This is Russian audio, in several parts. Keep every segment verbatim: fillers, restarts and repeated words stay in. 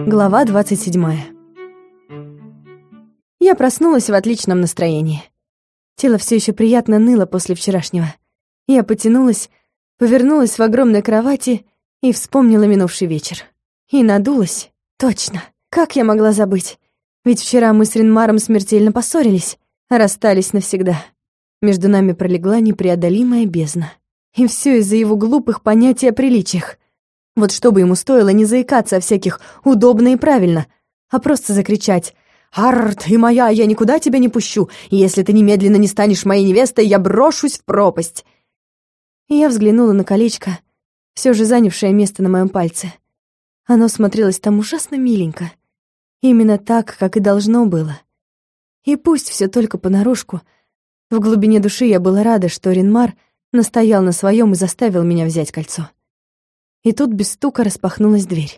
Глава двадцать седьмая. Я проснулась в отличном настроении. Тело все еще приятно ныло после вчерашнего. Я потянулась, повернулась в огромной кровати и вспомнила минувший вечер. И надулась. Точно. Как я могла забыть? Ведь вчера мы с Ренмаром смертельно поссорились, а расстались навсегда. Между нами пролегла непреодолимая бездна. И все из-за его глупых понятий о приличиях. Вот что бы ему стоило не заикаться о всяких «удобно» и «правильно», а просто закричать: «Арр, ты моя, я никуда тебя не пущу, и если ты немедленно не станешь моей невестой, я брошусь в пропасть!» И я взглянула на колечко, все же занявшее место на моем пальце. Оно смотрелось там ужасно миленько. Именно так, как и должно было. И пусть все только понарошку, в глубине души я была рада, что Ренмар настоял на своем и заставил меня взять кольцо. И тут без стука распахнулась дверь.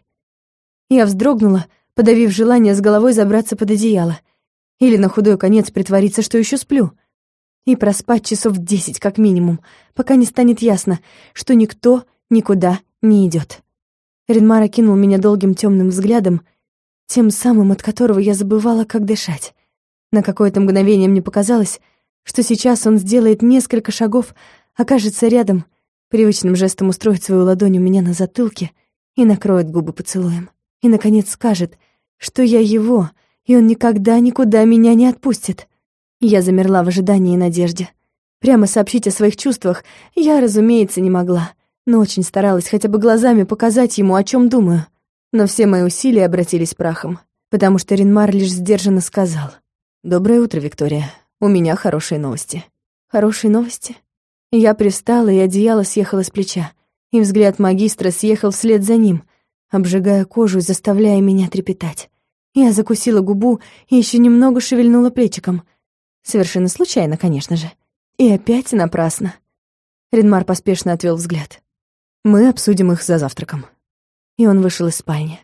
Я вздрогнула, подавив желание с головой забраться под одеяло. Или на худой конец притвориться, что еще сплю. И проспать часов десять как минимум, пока не станет ясно, что никто никуда не идет. Ренмар окинул меня долгим темным взглядом, тем самым, от которого я забывала, как дышать. На какое-то мгновение мне показалось, что сейчас он сделает несколько шагов, окажется рядом, привычным жестом устроит свою ладонь у меня на затылке и накроет губы поцелуем. И, наконец, скажет, что я его, и он никогда никуда меня не отпустит. Я замерла в ожидании и надежде. Прямо сообщить о своих чувствах я, разумеется, не могла, но очень старалась хотя бы глазами показать ему, о чем думаю. Но все мои усилия обратились прахом, потому что Ренмар лишь сдержанно сказал: «Доброе утро, Виктория. У меня хорошие новости». «Хорошие новости?» Я привстала, и одеяло съехало с плеча, и взгляд магистра съехал вслед за ним, обжигая кожу и заставляя меня трепетать. Я закусила губу и еще немного шевельнула плечиком. Совершенно случайно, конечно же. И опять напрасно. Ренмар поспешно отвел взгляд. «Мы обсудим их за завтраком». И он вышел из спальни.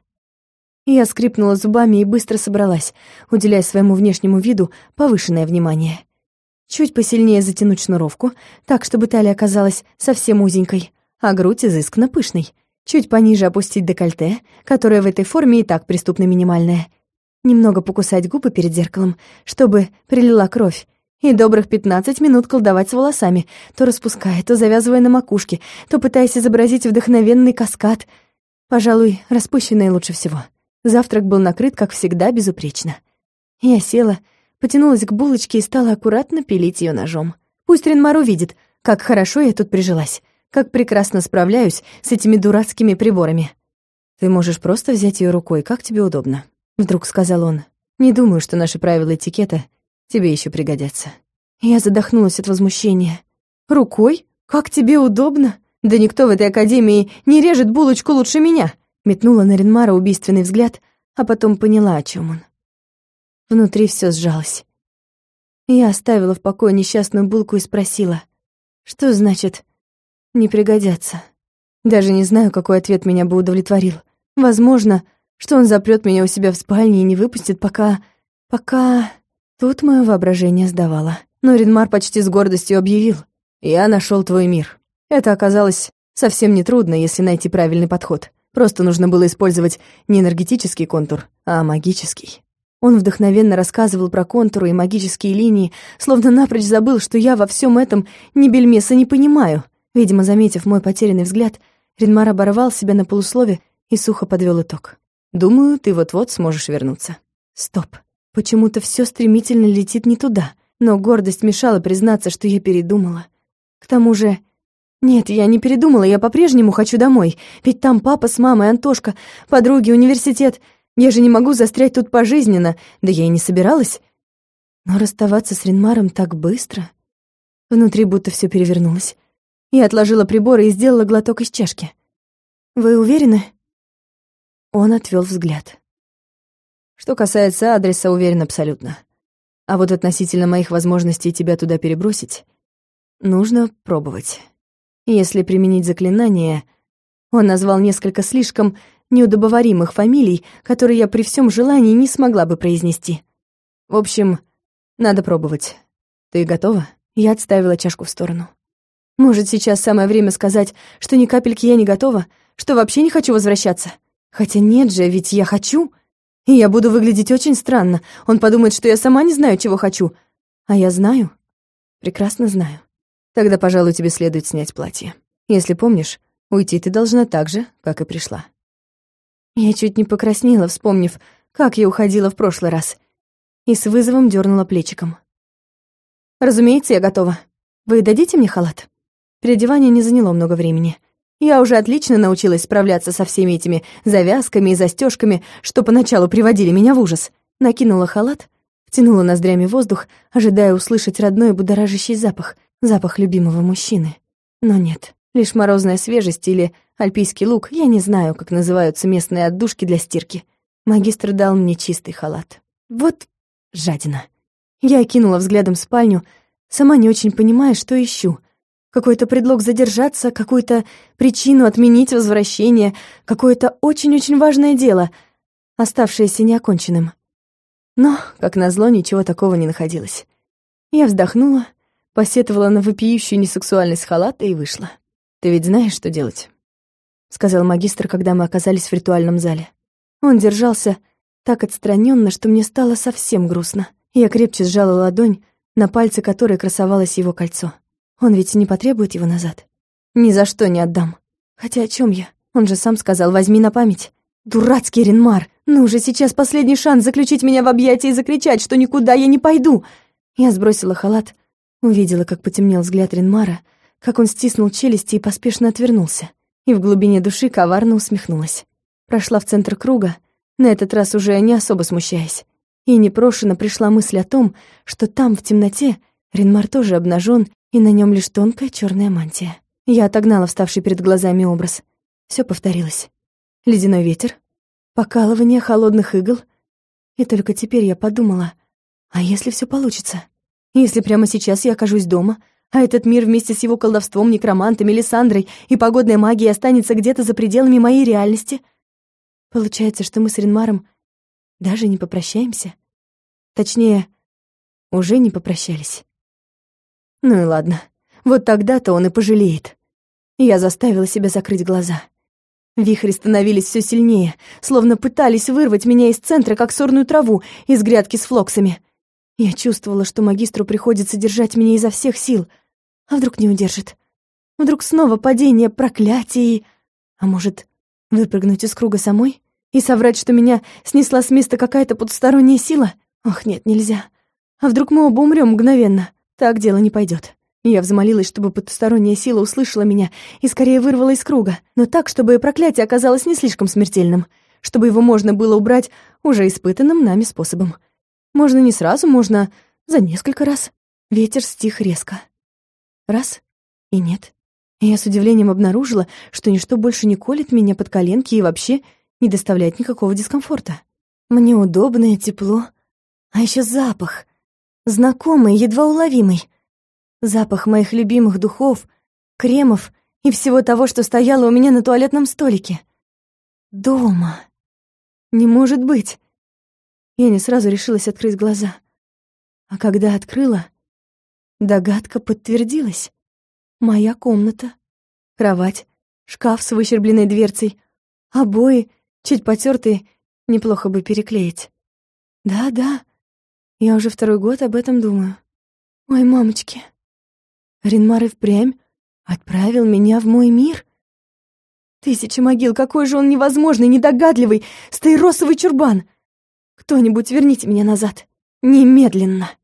Я скрипнула зубами и быстро собралась, уделяя своему внешнему виду повышенное внимание. Чуть посильнее затянуть шнуровку, так, чтобы талия оказалась совсем узенькой, а грудь изысканно пышной. Чуть пониже опустить декольте, которое в этой форме и так преступно минимальное. Немного покусать губы перед зеркалом, чтобы прилила кровь, и добрых пятнадцать минут колдовать с волосами, то распуская, то завязывая на макушке, то пытаясь изобразить вдохновенный каскад. Пожалуй, распущенное лучше всего. Завтрак был накрыт, как всегда, безупречно. Я села, потянулась к булочке и стала аккуратно пилить ее ножом. Пусть Ренмар увидит, как хорошо я тут прижилась, как прекрасно справляюсь с этими дурацкими приборами. «Ты можешь просто взять ее рукой, как тебе удобно», — вдруг сказал он. «Не думаю, что наши правила этикета тебе еще пригодятся». Я задохнулась от возмущения. «Рукой? Как тебе удобно? Да никто в этой академии не режет булочку лучше меня!» Метнула на Ренмара убийственный взгляд, а потом поняла, о чем он. Внутри все сжалось. Я оставила в покое несчастную булку и спросила: «Что значит «не пригодятся»?» Даже не знаю, какой ответ меня бы удовлетворил. Возможно, что он запрет меня у себя в спальне и не выпустит, пока... пока... Тут мое воображение сдавало. Но Ренмар почти с гордостью объявил: «Я нашел твой мир». Это оказалось совсем нетрудно, если найти правильный подход. Просто нужно было использовать не энергетический контур, а магический. Он вдохновенно рассказывал про контуры и магические линии, словно напрочь забыл, что я во всем этом ни бельмеса не понимаю. Видимо, заметив мой потерянный взгляд, Ренмар оборвал себя на полуслове и сухо подвел итог. «Думаю, ты вот-вот сможешь вернуться». Стоп. Почему-то все стремительно летит не туда, но гордость мешала признаться, что я передумала. К тому же... Нет, я не передумала, я по-прежнему хочу домой, ведь там папа с мамой, Антошка, подруги, университет. Я же не могу застрять тут пожизненно, да я и не собиралась. Но расставаться с Ренмаром так быстро... Внутри будто все перевернулось. Я отложила приборы и сделала глоток из чашки. «Вы уверены?» Он отвел взгляд. «Что касается адреса, уверен абсолютно. А вот относительно моих возможностей тебя туда перебросить, нужно пробовать. Если применить заклинание...» Он назвал несколько слишком неудобоваримых фамилий, которые я при всем желании не смогла бы произнести. В общем, надо пробовать. Ты готова? Я отставила чашку в сторону. Может, сейчас самое время сказать, что ни капельки я не готова, что вообще не хочу возвращаться? Хотя нет же, ведь я хочу. И я буду выглядеть очень странно. Он подумает, что я сама не знаю, чего хочу. А я знаю. Прекрасно знаю. Тогда, пожалуй, тебе следует снять платье. Если помнишь, уйти ты должна так же, как и пришла. Я чуть не покраснела, вспомнив, как я уходила в прошлый раз. И с вызовом дернула плечиком. Разумеется, я готова. Вы дадите мне халат? Переодевание не заняло много времени. Я уже отлично научилась справляться со всеми этими завязками и застежками, что поначалу приводили меня в ужас. Накинула халат, втянула ноздрями воздух, ожидая услышать родной будоражащий запах, запах любимого мужчины. Но нет, лишь морозная свежесть или альпийский лук, я не знаю, как называются местные отдушки для стирки. Магистр дал мне чистый халат. Вот жадина. Я окинула взглядом спальню, сама не очень понимая, что ищу. Какой-то предлог задержаться, какую-то причину отменить возвращение, какое-то очень-очень важное дело, оставшееся неоконченным. Но, как назло, ничего такого не находилось. Я вздохнула, посетовала на вопиющую несексуальность халата и вышла. «Ты ведь знаешь, что делать?» — сказал магистр, когда мы оказались в ритуальном зале. Он держался так отстраненно, что мне стало совсем грустно. Я крепче сжала ладонь, на пальце которой красовалось его кольцо. Он ведь не потребует его назад. Ни за что не отдам. Хотя о чем я? Он же сам сказал, возьми на память. Дурацкий Ренмар! Ну же, сейчас последний шанс заключить меня в объятия и закричать, что никуда я не пойду. Я сбросила халат, увидела, как потемнел взгляд Ренмара, как он стиснул челюсти и поспешно отвернулся. И в глубине души коварно усмехнулась. Прошла в центр круга, на этот раз уже не особо смущаясь. И непрошено пришла мысль о том, что там, в темноте, Ренмар тоже обнажен, и на нем лишь тонкая черная мантия. Я отогнала вставший перед глазами образ. Все повторилось. Ледяной ветер, покалывание холодных игл. И только теперь я подумала, а если все получится? Если прямо сейчас я окажусь дома, а этот мир вместе с его колдовством, некромантами, Лиссандрой и погодной магией останется где-то за пределами моей реальности? Получается, что мы с Ренмаром даже не попрощаемся? Точнее, уже не попрощались. Ну и ладно, вот тогда-то он и пожалеет. Я заставила себя закрыть глаза. Вихри становились все сильнее, словно пытались вырвать меня из центра, как сорную траву из грядки с флоксами. Я чувствовала, что магистру приходится держать меня изо всех сил. А вдруг не удержит? Вдруг снова падение, проклятие и... А может, выпрыгнуть из круга самой? И соврать, что меня снесла с места какая-то потусторонняя сила? Ох, нет, нельзя. А вдруг мы оба умрем мгновенно? Так дело не пойдет. Я взмолилась, чтобы потусторонняя сила услышала меня и скорее вырвала из круга, но так, чтобы проклятие оказалось не слишком смертельным, чтобы его можно было убрать уже испытанным нами способом. Можно не сразу, можно за несколько раз. Ветер стих резко. Раз — и нет. И я с удивлением обнаружила, что ничто больше не колет меня под коленки и вообще не доставляет никакого дискомфорта. Мне удобно и тепло. А еще запах. Знакомый, едва уловимый. Запах моих любимых духов, кремов и всего того, что стояло у меня на туалетном столике. Дома. Не может быть. Я не сразу решилась открыть глаза. А когда открыла, догадка подтвердилась. Моя комната, кровать, шкаф с выщербленной дверцей, обои, чуть потертые, неплохо бы переклеить. Да-да, я уже второй год об этом думаю. Ой, мамочки. Ренмар и впрямь отправил меня в мой мир? Тысяча могил, какой же он невозможный, недогадливый, стаиросовый чурбан! Кто-нибудь верните меня назад. Немедленно!